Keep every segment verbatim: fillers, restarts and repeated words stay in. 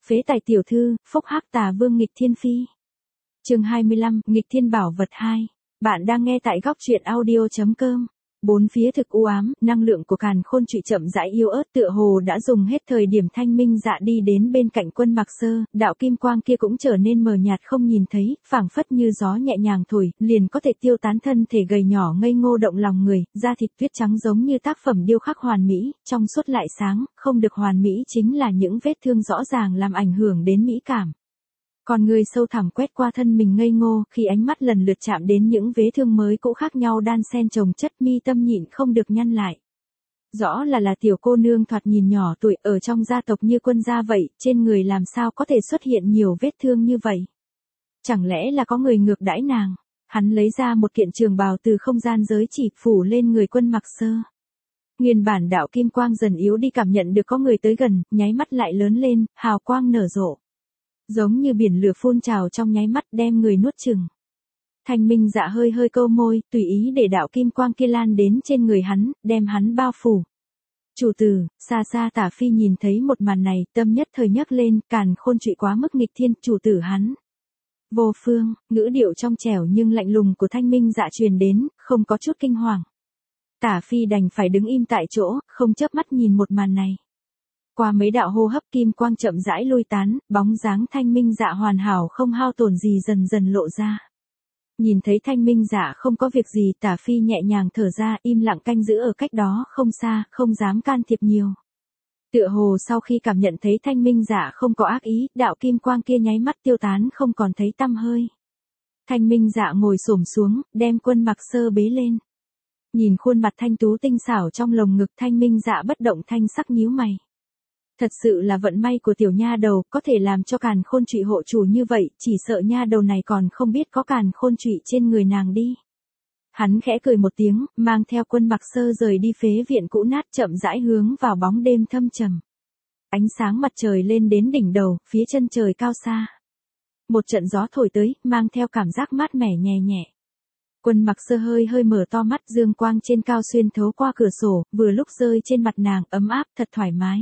Phế tài tiểu thư, phúc hắc tà vương nghịch thiên phi. Chương hai mươi lăm, nghịch thiên bảo vật hai. Bạn đang nghe tại góc truyện audio chấm com. Bốn phía thực u ám, năng lượng của càn khôn trụy chậm rãi yếu ớt tựa hồ đã dùng hết thời điểm Thanh Minh Dạ đi đến bên cạnh Quân Mặc Sơ, đạo kim quang kia cũng trở nên mờ nhạt không nhìn thấy, phảng phất như gió nhẹ nhàng thổi, liền có thể tiêu tán thân thể gầy nhỏ ngây ngô động lòng người, da thịt tuyết trắng giống như tác phẩm điêu khắc hoàn mỹ, trong suốt lại sáng, không được hoàn mỹ chính là những vết thương rõ ràng làm ảnh hưởng đến mỹ cảm. Còn người sâu thẳm quét qua thân mình ngây ngô, khi ánh mắt lần lượt chạm đến những vết thương mới cũ khác nhau đan xen chồng chất, mi tâm nhịn không được nhăn lại. Rõ là là tiểu cô nương thoạt nhìn nhỏ tuổi ở trong gia tộc như Quân gia vậy, trên người làm sao có thể xuất hiện nhiều vết thương như vậy? Chẳng lẽ là có người ngược đãi nàng? Hắn lấy ra một kiện trường bào từ không gian giới chỉ phủ lên người Quân Mặc Sơ. Nguyên bản đạo kim quang dần yếu đi, cảm nhận được có người tới gần, nháy mắt lại lớn lên, hào quang nở rộ. Giống như biển lửa phun trào trong nháy mắt đem người nuốt chửng. Thanh Minh Dạ hơi hơi câu môi, tùy ý để đạo kim quang kia lan đến trên người hắn, đem hắn bao phủ. Chủ tử, xa xa Tả Phi nhìn thấy một màn này, tâm nhất thời nhấc lên, càn khôn trụy quá mức nghịch thiên, chủ tử hắn. Vô phương, ngữ điệu trong trẻo nhưng lạnh lùng của Thanh Minh Dạ truyền đến, không có chút kinh hoàng. Tả Phi đành phải đứng im tại chỗ, không chớp mắt nhìn một màn này. Qua mấy đạo hô hấp kim quang chậm rãi lui tán, bóng dáng Thanh Minh Dạ hoàn hảo không hao tổn gì dần dần lộ ra. Nhìn thấy Thanh Minh Dạ không có việc gì, Tả Phi nhẹ nhàng thở ra, im lặng canh giữ ở cách đó không xa, không dám can thiệp nhiều. Tựa hồ sau khi cảm nhận thấy Thanh Minh Dạ không có ác ý, đạo kim quang kia nháy mắt tiêu tán không còn thấy tăm hơi. Thanh Minh Dạ ngồi xổm xuống, đem Quân Mặc Sơ bế lên. Nhìn khuôn mặt thanh tú tinh xảo trong lồng ngực, Thanh Minh Dạ bất động thanh sắc nhíu mày. Thật sự là vận may của tiểu nha đầu, có thể làm cho càn khôn trụy hộ chủ như vậy, chỉ sợ nha đầu này còn không biết có càn khôn trụy trên người nàng đi. Hắn khẽ cười một tiếng, mang theo Quân Mặc Sơ rời đi phế viện cũ nát, chậm rãi hướng vào bóng đêm thâm trầm. Ánh sáng mặt trời lên đến đỉnh đầu, phía chân trời cao xa. Một trận gió thổi tới, mang theo cảm giác mát mẻ nhẹ nhẹ. Quân Mặc Sơ hơi hơi mở to mắt, dương quang trên cao xuyên thấu qua cửa sổ, vừa lúc rơi trên mặt nàng, ấm áp, thật thoải mái.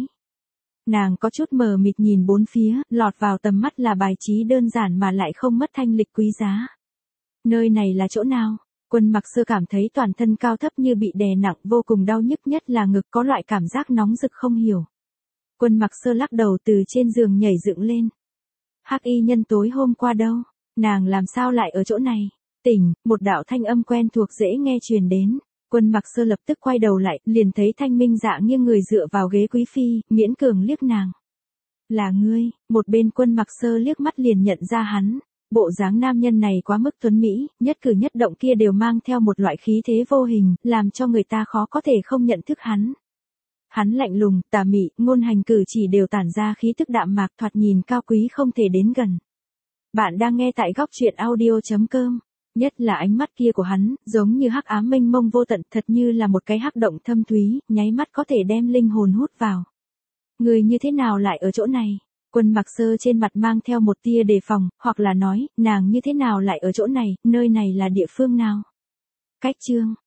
Nàng có chút mờ mịt nhìn bốn phía, lọt vào tầm mắt là bài trí đơn giản mà lại không mất thanh lịch quý giá. Nơi này là chỗ nào? Quân Mặc Sơ cảm thấy toàn thân cao thấp như bị đè nặng, vô cùng đau nhức, nhất là ngực có loại cảm giác nóng rực không hiểu. Quân Mặc Sơ lắc đầu từ trên giường nhảy dựng lên. Hắc y nhân tối hôm qua đâu? Nàng làm sao lại ở chỗ này? Tỉnh, một đạo thanh âm quen thuộc dễ nghe truyền đến. Quân Mặc Sơ lập tức quay đầu lại, liền thấy Thanh Minh Dạ nghiêng người dựa vào ghế quý phi, miễn cường liếc nàng. Là ngươi? Một bên Quân Mặc Sơ liếc mắt liền nhận ra hắn. Bộ dáng nam nhân này quá mức tuấn mỹ, nhất cử nhất động kia đều mang theo một loại khí thế vô hình, làm cho người ta khó có thể không nhận thức hắn. Hắn lạnh lùng, tà mị, ngôn hành cử chỉ đều tản ra khí tức đạm mạc, thoạt nhìn cao quý không thể đến gần. Bạn đang nghe tại góc truyện audio chấm com. Nhất là ánh mắt kia của hắn, giống như hắc ám mênh mông vô tận, thật như là một cái hắc động thâm thúy, nháy mắt có thể đem linh hồn hút vào. Người như thế nào lại ở chỗ này? Quân Mặc Sơ trên mặt mang theo một tia đề phòng, hoặc là nói, nàng như thế nào lại ở chỗ này, nơi này là địa phương nào? Cách chương,